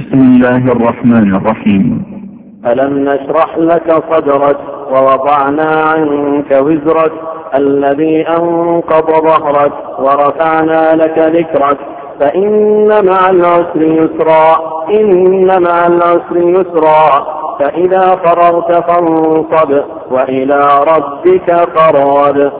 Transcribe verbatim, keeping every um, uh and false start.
بسم الله الرحمن الرحيم. ألم نشرح لك صدرك ووضعنا عنك وزرك الذي أنقض ظهرك ورفعنا لك ذكرك فإن مع العسر يسرا إن مع العسر يسرا فإذا فرغت فانصب وإلى ربك فارغب.